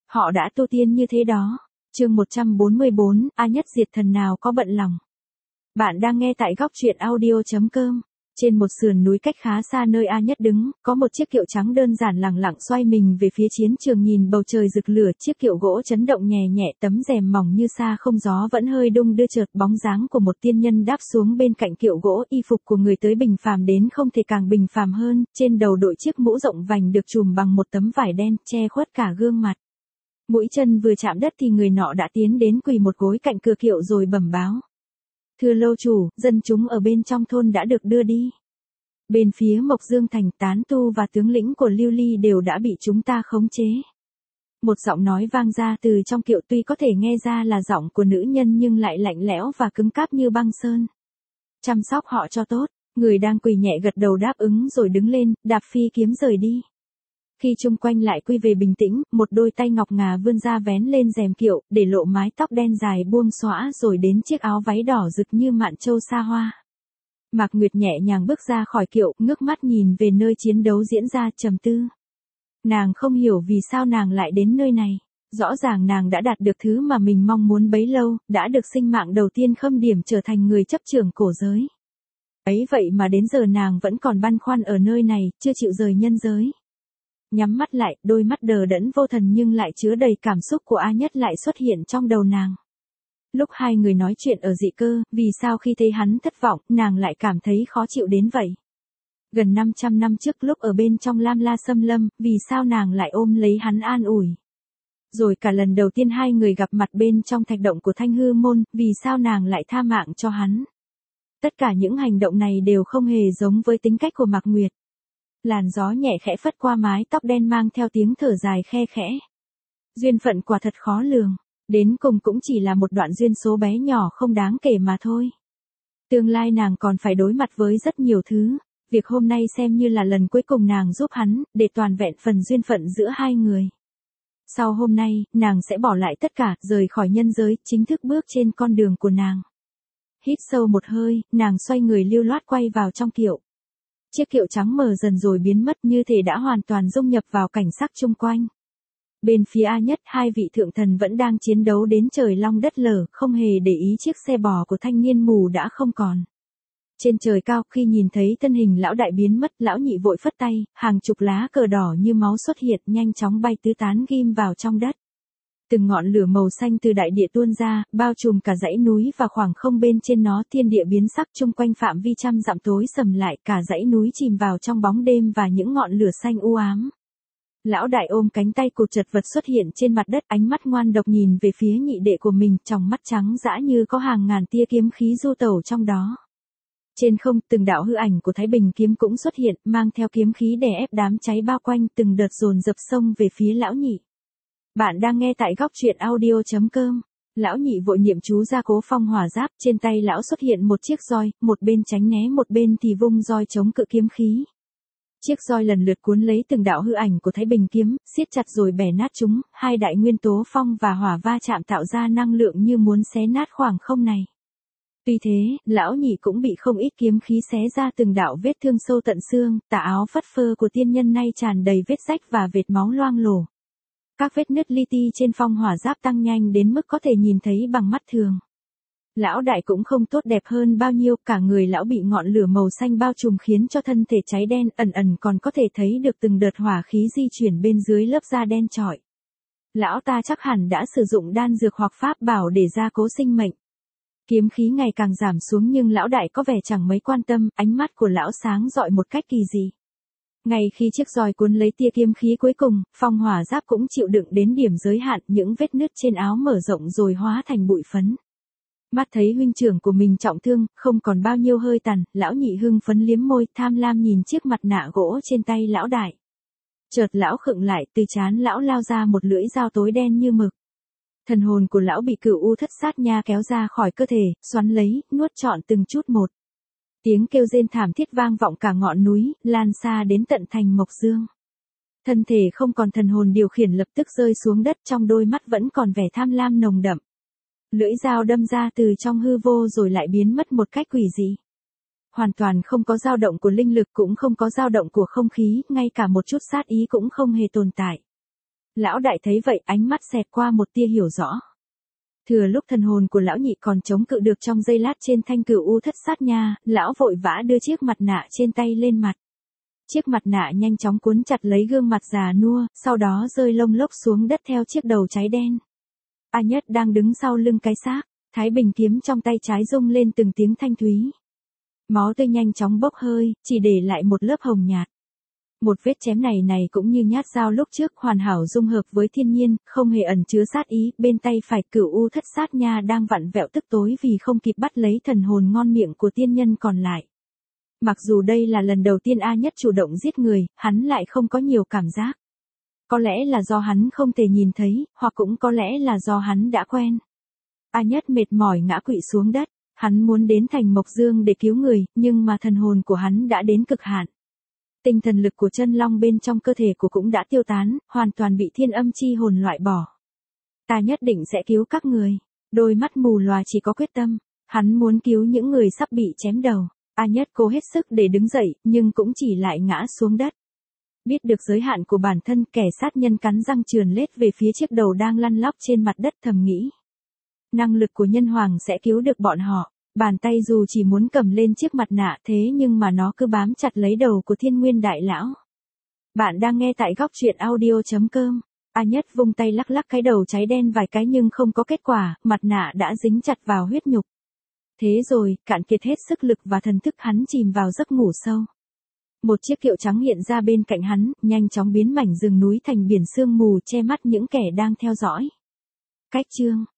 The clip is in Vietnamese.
Họ đã tu tiên như thế đó. Chương 144, A Nhất diệt thần nào có bận lòng. Bạn đang nghe tại góc truyện audio.com. Trên một sườn núi cách khá xa nơi A Nhất đứng, có một chiếc kiệu trắng đơn giản lẳng lặng xoay mình về phía chiến trường, nhìn bầu trời rực lửa. Chiếc kiệu gỗ chấn động nhẹ nhẹ, tấm rèm mỏng như sa không gió vẫn hơi đung đưa, chợt bóng dáng của một tiên nhân đáp xuống bên cạnh kiệu gỗ. Y phục của người tới bình phàm đến không thể càng bình phàm hơn, trên đầu đội chiếc mũ rộng vành được trùm bằng một tấm vải đen che khuất cả gương mặt. Mũi chân vừa chạm đất thì người nọ đã tiến đến quỳ một gối cạnh cửa kiệu rồi bẩm báo: "Thưa lâu chủ, dân chúng ở bên trong thôn đã được đưa đi. Bên phía Mộc Dương Thành, tán tu và tướng lĩnh của Lưu Ly đều đã bị chúng ta khống chế." Một giọng nói vang ra từ trong kiệu, tuy có thể nghe ra là giọng của nữ nhân nhưng lại lạnh lẽo và cứng cáp như băng sơn. "Chăm sóc họ cho tốt." Người đang quỳ nhẹ gật đầu đáp ứng rồi đứng lên, đạp phi kiếm rời đi. Khi chung quanh lại quy về bình tĩnh, một đôi tay ngọc ngà vươn ra vén lên rèm kiệu, để lộ mái tóc đen dài buông xõa rồi đến chiếc áo váy đỏ rực như mạn châu xa hoa. Mạc Nguyệt nhẹ nhàng bước ra khỏi kiệu, ngước mắt nhìn về nơi chiến đấu diễn ra, trầm tư. Nàng không hiểu vì sao nàng lại đến nơi này. Rõ ràng nàng đã đạt được thứ mà mình mong muốn bấy lâu, đã được sinh mạng đầu tiên khâm điểm trở thành người chấp trưởng cổ giới. Ấy vậy mà đến giờ nàng vẫn còn băn khoăn ở nơi này, chưa chịu rời nhân giới. Nhắm mắt lại, đôi mắt đờ đẫn vô thần nhưng lại chứa đầy cảm xúc của A Nhất lại xuất hiện trong đầu nàng. Lúc hai người nói chuyện ở dị cơ, vì sao khi thấy hắn thất vọng, nàng lại cảm thấy khó chịu đến vậy? Gần 500 năm trước lúc ở bên trong Lam La Xâm Lâm, vì sao nàng lại ôm lấy hắn an ủi? Rồi cả lần đầu tiên hai người gặp mặt bên trong thạch động của Thanh Hư Môn, vì sao nàng lại tha mạng cho hắn? Tất cả những hành động này đều không hề giống với tính cách của Mạc Nguyệt. Làn gió nhẹ khẽ phất qua mái tóc đen mang theo tiếng thở dài khe khẽ. Duyên phận quả thật khó lường, đến cùng cũng chỉ là một đoạn duyên số bé nhỏ không đáng kể mà thôi. Tương lai nàng còn phải đối mặt với rất nhiều thứ, việc hôm nay xem như là lần cuối cùng nàng giúp hắn, để toàn vẹn phần duyên phận giữa hai người. Sau hôm nay, nàng sẽ bỏ lại tất cả, rời khỏi nhân giới, chính thức bước trên con đường của nàng. Hít sâu một hơi, nàng xoay người lưu loát quay vào trong kiệu. Chiếc kiệu trắng mờ dần rồi biến mất, như thể đã hoàn toàn dung nhập vào cảnh sắc chung quanh. Bên phía A Nhất, hai vị thượng thần vẫn đang chiến đấu đến trời long đất lở, không hề để ý chiếc xe bò của thanh niên mù đã không còn. Trên trời cao, khi nhìn thấy thân hình lão đại biến mất, lão nhị vội phất tay, hàng chục lá cờ đỏ như máu xuất hiện, nhanh chóng bay tứ tán ghim vào trong đất. Từng ngọn lửa màu xanh từ đại địa tuôn ra, bao trùm cả dãy núi và khoảng không bên trên nó, thiên địa biến sắc, chung quanh phạm vi trăm dặm tối sầm lại, cả dãy núi chìm vào trong bóng đêm và những ngọn lửa xanh u ám. Lão đại ôm cánh tay cụt chật vật xuất hiện trên mặt đất, ánh mắt ngoan độc nhìn về phía nhị đệ của mình, tròng mắt trắng dã như có hàng ngàn tia kiếm khí du tẩu trong đó. Trên không, từng đạo hư ảnh của Thái Bình kiếm cũng xuất hiện, mang theo kiếm khí đè ép đám cháy bao quanh, từng đợt dồn dập xông về phía lão nhị. Bạn đang nghe tại góc truyện audio.com. Lão nhị vội niệm chú ra Cố Phong hỏa giáp, trên tay lão xuất hiện một chiếc roi, một bên tránh né một bên thì vung roi chống cự kiếm khí. Chiếc roi lần lượt cuốn lấy từng đạo hư ảnh của Thái Bình kiếm, siết chặt rồi bẻ nát chúng, hai đại nguyên tố phong và hỏa va chạm tạo ra năng lượng như muốn xé nát khoảng không này. Tuy thế, lão nhị cũng bị không ít kiếm khí xé ra từng đạo vết thương sâu tận xương, tà áo phất phơ của tiên nhân nay tràn đầy vết rách và vệt máu loang lổ. Các vết nứt li ti trên phong hỏa giáp tăng nhanh đến mức có thể nhìn thấy bằng mắt thường. Lão đại cũng không tốt đẹp hơn bao nhiêu, cả người lão bị ngọn lửa màu xanh bao trùm khiến cho thân thể cháy đen, ẩn ẩn còn có thể thấy được từng đợt hỏa khí di chuyển bên dưới lớp da đen trọi. Lão ta chắc hẳn đã sử dụng đan dược hoặc pháp bảo để gia cố sinh mệnh. Kiếm khí ngày càng giảm xuống nhưng lão đại có vẻ chẳng mấy quan tâm, ánh mắt của lão sáng rọi một cách kỳ dị. Ngay khi chiếc roi cuốn lấy tia kiếm khí cuối cùng, phong hỏa giáp cũng chịu đựng đến điểm giới hạn, những vết nứt trên áo mở rộng rồi hóa thành bụi phấn. Mắt thấy huynh trưởng của mình trọng thương, không còn bao nhiêu hơi tàn, lão nhị hưng phấn liếm môi, tham lam nhìn chiếc mặt nạ gỗ trên tay lão đại. Chợt lão khựng lại, từ trán lão lao ra một lưỡi dao tối đen như mực. Thần hồn của lão bị cửu u thất sát nha kéo ra khỏi cơ thể, xoắn lấy, nuốt trọn từng chút một. Tiếng kêu rên thảm thiết vang vọng cả ngọn núi, lan xa đến tận thành Mộc Dương. Thân thể không còn thần hồn điều khiển lập tức rơi xuống đất, trong đôi mắt vẫn còn vẻ tham lam nồng đậm. Lưỡi dao đâm ra từ trong hư vô rồi lại biến mất một cách quỷ dị. Hoàn toàn không có dao động của linh lực, cũng không có dao động của không khí, ngay cả một chút sát ý cũng không hề tồn tại. Lão đại thấy vậy, ánh mắt xẹt qua một tia hiểu rõ. Thừa lúc thần hồn của lão nhị còn chống cự được trong giây lát trên thanh cửu u thất sát nha, lão vội vã đưa chiếc mặt nạ trên tay lên mặt. Chiếc mặt nạ nhanh chóng cuốn chặt lấy gương mặt già nua, sau đó rơi lông lốc xuống đất theo chiếc đầu cháy đen. A Nhất đang đứng sau lưng cái xác, Thái Bình kiếm trong tay trái rung lên từng tiếng thanh thúy. Máu tươi nhanh chóng bốc hơi, chỉ để lại một lớp hồng nhạt. Một vết chém này cũng như nhát dao lúc trước, hoàn hảo dung hợp với thiên nhiên, không hề ẩn chứa sát ý. Bên tay phải cửu u thất sát nha đang vặn vẹo tức tối vì không kịp bắt lấy thần hồn ngon miệng của tiên nhân còn lại. Mặc dù đây là lần đầu tiên A Nhất chủ động giết người, hắn lại không có nhiều cảm giác. Có lẽ là do hắn không thể nhìn thấy, hoặc cũng có lẽ là do hắn đã quen. A Nhất mệt mỏi ngã quỵ xuống đất, hắn muốn đến thành Mộc Dương để cứu người, nhưng mà thần hồn của hắn đã đến cực hạn. Tinh thần lực của chân long bên trong cơ thể của cũng đã tiêu tán, hoàn toàn bị thiên âm chi hồn loại bỏ. Ta nhất định sẽ cứu các người. Đôi mắt mù lòa chỉ có quyết tâm, hắn muốn cứu những người sắp bị chém đầu. A Nhất cố hết sức để đứng dậy, nhưng cũng chỉ lại ngã xuống đất. Biết được giới hạn của bản thân, kẻ sát nhân cắn răng trườn lết về phía chiếc đầu đang lăn lóc trên mặt đất, thầm nghĩ. Năng lực của nhân hoàng sẽ cứu được bọn họ. Bàn tay dù chỉ muốn cầm lên chiếc mặt nạ thế nhưng mà nó cứ bám chặt lấy đầu của Thiên Nguyên Đại Lão. Bạn đang nghe tại góc truyện audio.com. A Nhất vung tay lắc lắc cái đầu cháy đen vài cái nhưng không có kết quả, mặt nạ đã dính chặt vào huyết nhục. Thế rồi, cạn kiệt hết sức lực và thần thức, hắn chìm vào giấc ngủ sâu. Một chiếc kiệu trắng hiện ra bên cạnh hắn, nhanh chóng biến mảnh rừng núi thành biển sương mù che mắt những kẻ đang theo dõi. Cách chương